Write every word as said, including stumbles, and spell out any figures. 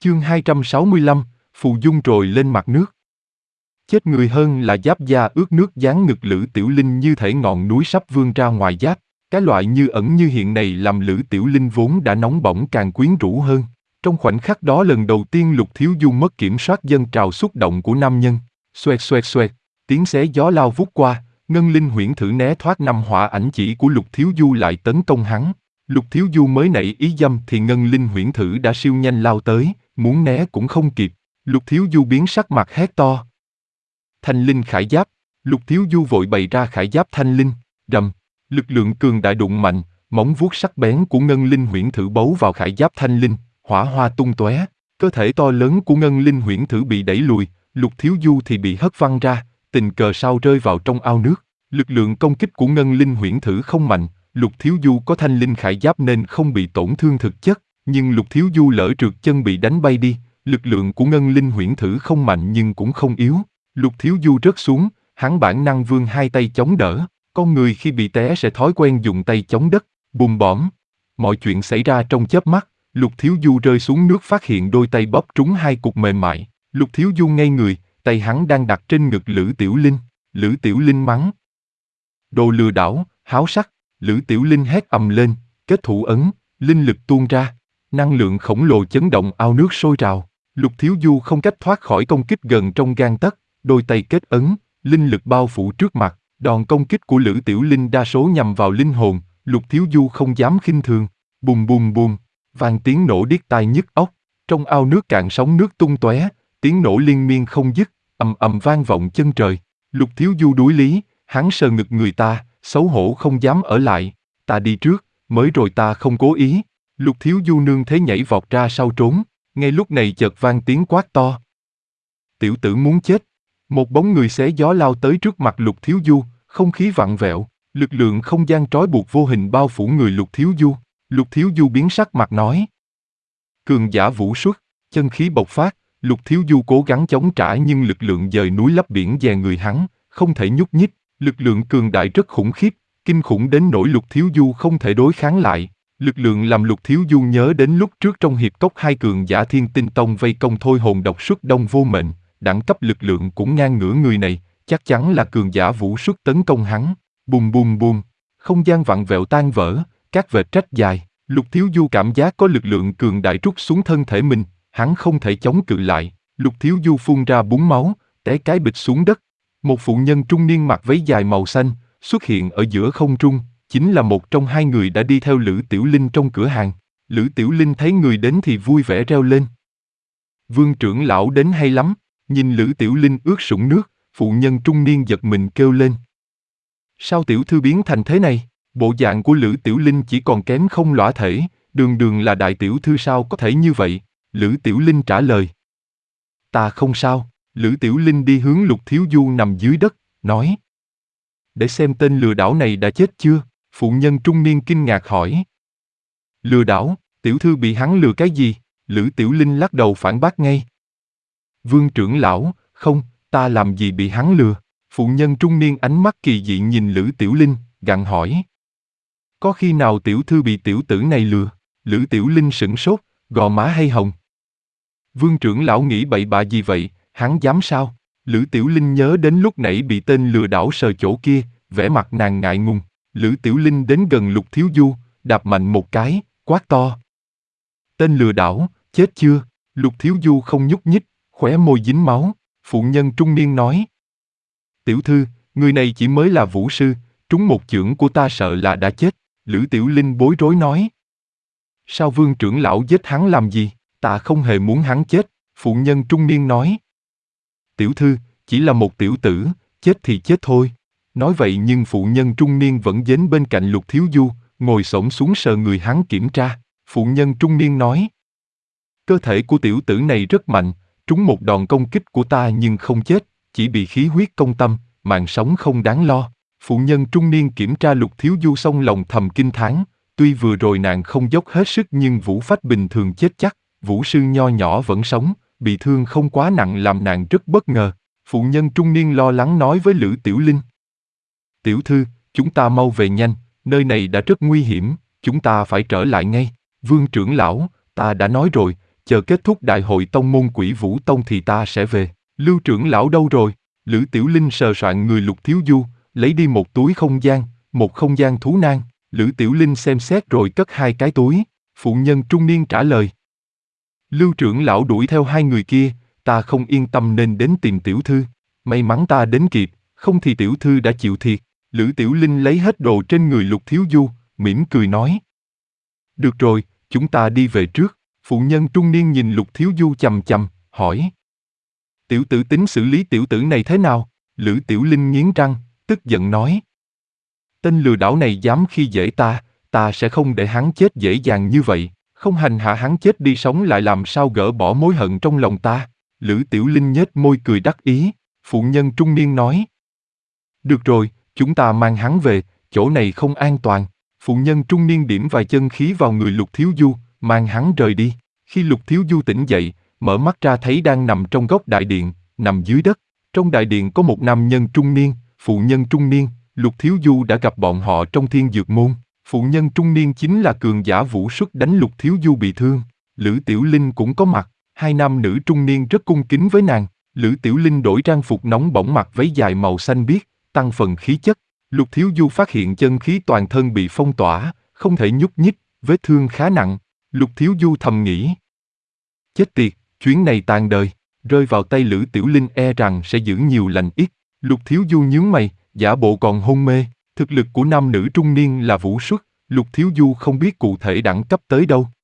Chương hai trăm sáu mươi lăm, phù dung trồi lên mặt nước. Chết người hơn là giáp da ướt nước dán ngực Lữ Tiểu Linh như thể ngọn núi sắp vươn ra ngoài giáp. Cái loại như ẩn như hiện này làm Lữ Tiểu Linh vốn đã nóng bỏng càng quyến rũ hơn. Trong khoảnh khắc đó lần đầu tiên Lục Thiếu Du mất kiểm soát dâng trào xúc động của nam nhân. Xoẹt xoẹt xoẹt, tiếng xé gió lao vút qua, Ngân Linh huyễn thử né thoát năm hỏa ảnh chỉ của Lục Thiếu Du lại tấn công hắn. Lục Thiếu Du mới nảy ý dâm thì Ngân Linh huyễn thử đã siêu nhanh lao tới, muốn né cũng không kịp. Lục Thiếu Du biến sắc mặt hét to. Thanh linh khải giáp. Lục Thiếu Du vội bày ra khải giáp thanh linh, rầm. Lực lượng cường đại đụng mạnh, móng vuốt sắc bén của Ngân Linh huyễn thử bấu vào khải giáp thanh linh, hỏa hoa tung tóe. Cơ thể to lớn của Ngân Linh huyễn thử bị đẩy lùi, Lục Thiếu Du thì bị hất văng ra, tình cờ sau rơi vào trong ao nước. Lực lượng công kích của Ngân Linh huyễn thử không mạnh, Lục Thiếu Du có thanh linh khải giáp nên không bị tổn thương thực chất, nhưng Lục Thiếu Du lỡ trượt chân bị đánh bay đi. Lực lượng của Ngân Linh huyễn thử không mạnh nhưng cũng không yếu. Lục Thiếu Du rớt xuống, hắn bản năng vươn hai tay chống đỡ. Con người khi bị té sẽ thói quen dùng tay chống đất, bùm bõm. Mọi chuyện xảy ra trong chớp mắt. Lục Thiếu Du rơi xuống nước phát hiện đôi tay bóp trúng hai cục mềm mại. Lục Thiếu Du ngây người, tay hắn đang đặt trên ngực Lữ Tiểu Linh. Lữ Tiểu Linh mắng. Đồ lừa đảo, háo sắc. Lữ Tiểu Linh hét ầm lên, kết thủ ấn, linh lực tuôn ra. Năng lượng khổng lồ chấn động ao nước sôi trào. Lục Thiếu Du không cách thoát khỏi công kích gần trong gang tấc, đôi tay kết ấn, linh lực bao phủ trước mặt. Đòn công kích của Lữ Tiểu Linh đa số nhằm vào linh hồn, Lục Thiếu Du không dám khinh thường. Bùm bùm bùm, vang tiếng nổ điếc tai nhức óc. Trong ao nước cạn sóng nước tung tóe, tiếng nổ liên miên không dứt, ầm ầm vang vọng chân trời. Lục Thiếu Du đuối lý, hắn sờ ngực người ta, xấu hổ không dám ở lại. Ta đi trước, mới rồi ta không cố ý. Lục Thiếu Du nương thế nhảy vọt ra sau trốn. Ngay lúc này chợt vang tiếng quát to. Tiểu tử muốn chết. Một bóng người xé gió lao tới trước mặt Lục Thiếu Du, không khí vặn vẹo, lực lượng không gian trói buộc vô hình bao phủ người Lục Thiếu Du. Lục Thiếu Du biến sắc mặt nói. Cường giả vũ xuất, chân khí bộc phát, Lục Thiếu Du cố gắng chống trả nhưng lực lượng dời núi lấp biển đè người hắn, không thể nhúc nhích. Lực lượng cường đại rất khủng khiếp, kinh khủng đến nỗi Lục Thiếu Du không thể đối kháng lại. Lực lượng làm Lục Thiếu Du nhớ đến lúc trước trong hiệp cốc hai cường giả Thiên Tinh Tông vây công thôi hồn độc xuất đông vô mệnh, đẳng cấp lực lượng cũng ngang ngửa người này, chắc chắn là cường giả vũ xuất tấn công hắn. Bùm bùm bùm, không gian vặn vẹo tan vỡ, các vệt rách dài. Lục Thiếu Du cảm giác có lực lượng cường đại trút xuống thân thể mình, hắn không thể chống cự lại. Lục Thiếu Du phun ra búng máu, té cái bịch xuống đất. Một phụ nhân trung niên mặc váy dài màu xanh xuất hiện ở giữa không trung, chính là một trong hai người đã đi theo Lữ Tiểu Linh trong cửa hàng. Lữ Tiểu Linh thấy người đến thì vui vẻ reo lên. Vương trưởng lão đến hay lắm. Nhìn Lữ Tiểu Linh ướt sũng nước, phụ nhân trung niên giật mình kêu lên. Sao tiểu thư biến thành thế này? Bộ dạng của Lữ Tiểu Linh chỉ còn kém không lõa thể, đường đường là đại tiểu thư sao có thể như vậy? Lữ Tiểu Linh trả lời. Ta không sao. Lữ Tiểu Linh đi hướng Lục Thiếu Du nằm dưới đất, nói. Để xem tên lừa đảo này đã chết chưa? Phụ nhân trung niên kinh ngạc hỏi. Lừa đảo, tiểu thư bị hắn lừa cái gì? Lữ Tiểu Linh lắc đầu phản bác ngay. Vương trưởng lão, không, ta làm gì bị hắn lừa? Phụ nhân trung niên ánh mắt kỳ dị nhìn Lữ Tiểu Linh, gặng hỏi. Có khi nào tiểu thư bị tiểu tử này lừa? Lữ Tiểu Linh sửng sốt, gò má hay hồng. Vương trưởng lão nghĩ bậy bạ gì vậy, hắn dám sao? Lữ Tiểu Linh nhớ đến lúc nãy bị tên lừa đảo sờ chỗ kia, vẻ mặt nàng ngại ngùng. Lữ Tiểu Linh đến gần Lục Thiếu Du, đạp mạnh một cái, quát to. Tên lừa đảo, chết chưa? Lục Thiếu Du không nhúc nhích, khóe môi dính máu. Phụ nhân trung niên nói. Tiểu thư, người này chỉ mới là vũ sư, trúng một chưởng của ta sợ là đã chết. Lữ Tiểu Linh bối rối nói. Sao vương trưởng lão giết hắn làm gì? Ta không hề muốn hắn chết. Phụ nhân trung niên nói. Tiểu thư, chỉ là một tiểu tử, chết thì chết thôi. Nói vậy nhưng phụ nhân trung niên vẫn đến bên cạnh Lục Thiếu Du, ngồi xổm xuống sờ người hắn kiểm tra. Phụ nhân trung niên nói. Cơ thể của tiểu tử này rất mạnh, trúng một đòn công kích của ta nhưng không chết, chỉ bị khí huyết công tâm, mạng sống không đáng lo. Phụ nhân trung niên kiểm tra Lục Thiếu Du xong lòng thầm kinh thán, tuy vừa rồi nàng không dốc hết sức nhưng vũ phách bình thường chết chắc, vũ sư nho nhỏ vẫn sống, bị thương không quá nặng làm nàng rất bất ngờ. Phụ nhân trung niên lo lắng nói với Lữ Tiểu Linh. Tiểu thư, chúng ta mau về nhanh, nơi này đã rất nguy hiểm, chúng ta phải trở lại ngay. Vương trưởng lão, ta đã nói rồi, chờ kết thúc đại hội tông môn Quỷ Vũ Tông thì ta sẽ về. Lưu trưởng lão đâu rồi? Lữ Tiểu Linh sờ soạn người Lục Thiếu Du, lấy đi một túi không gian, một không gian thú nang. Lữ Tiểu Linh xem xét rồi cất hai cái túi. Phụ nhân trung niên trả lời. Lưu trưởng lão đuổi theo hai người kia, ta không yên tâm nên đến tìm tiểu thư. May mắn ta đến kịp, không thì tiểu thư đã chịu thiệt. Lữ Tiểu Linh lấy hết đồ trên người Lục Thiếu Du, mỉm cười nói. Được rồi, chúng ta đi về trước. Phụ nhân trung niên nhìn Lục Thiếu Du chằm chằm, hỏi. Tiểu tử tính xử lý tiểu tử này thế nào? Lữ Tiểu Linh nghiến răng, tức giận nói. Tên lừa đảo này dám khi dễ ta, ta sẽ không để hắn chết dễ dàng như vậy, không hành hạ hắn chết đi sống lại làm sao gỡ bỏ mối hận trong lòng ta. Lữ Tiểu Linh nhếch môi cười đắc ý, phụ nhân trung niên nói. Được rồi, chúng ta mang hắn về, chỗ này không an toàn. Phụ nhân trung niên điểm vài chân khí vào người Lục Thiếu Du, mang hắn rời đi. Khi Lục Thiếu Du tỉnh dậy, mở mắt ra thấy đang nằm trong góc đại điện, nằm dưới đất. Trong đại điện có một nam nhân trung niên, phụ nhân trung niên. Lục Thiếu Du đã gặp bọn họ trong Thiên Dược Môn. Phụ nhân trung niên chính là cường giả vũ xuất đánh Lục Thiếu Du bị thương. Lữ Tiểu Linh cũng có mặt, hai nam nữ trung niên rất cung kính với nàng. Lữ Tiểu Linh đổi trang phục nóng bỏng mặc váy dài màu xanh biếc, tăng phần khí chất. Lục Thiếu Du phát hiện chân khí toàn thân bị phong tỏa, không thể nhúc nhích, vết thương khá nặng. Lục Thiếu Du thầm nghĩ. Chết tiệt, chuyến này tàn đời, rơi vào tay Lữ Tiểu Linh e rằng sẽ giữ nhiều lành ít. Lục Thiếu Du nhướng mày, giả bộ còn hôn mê. Thực lực của nam nữ trung niên là vũ xuất, Lục Thiếu Du không biết cụ thể đẳng cấp tới đâu.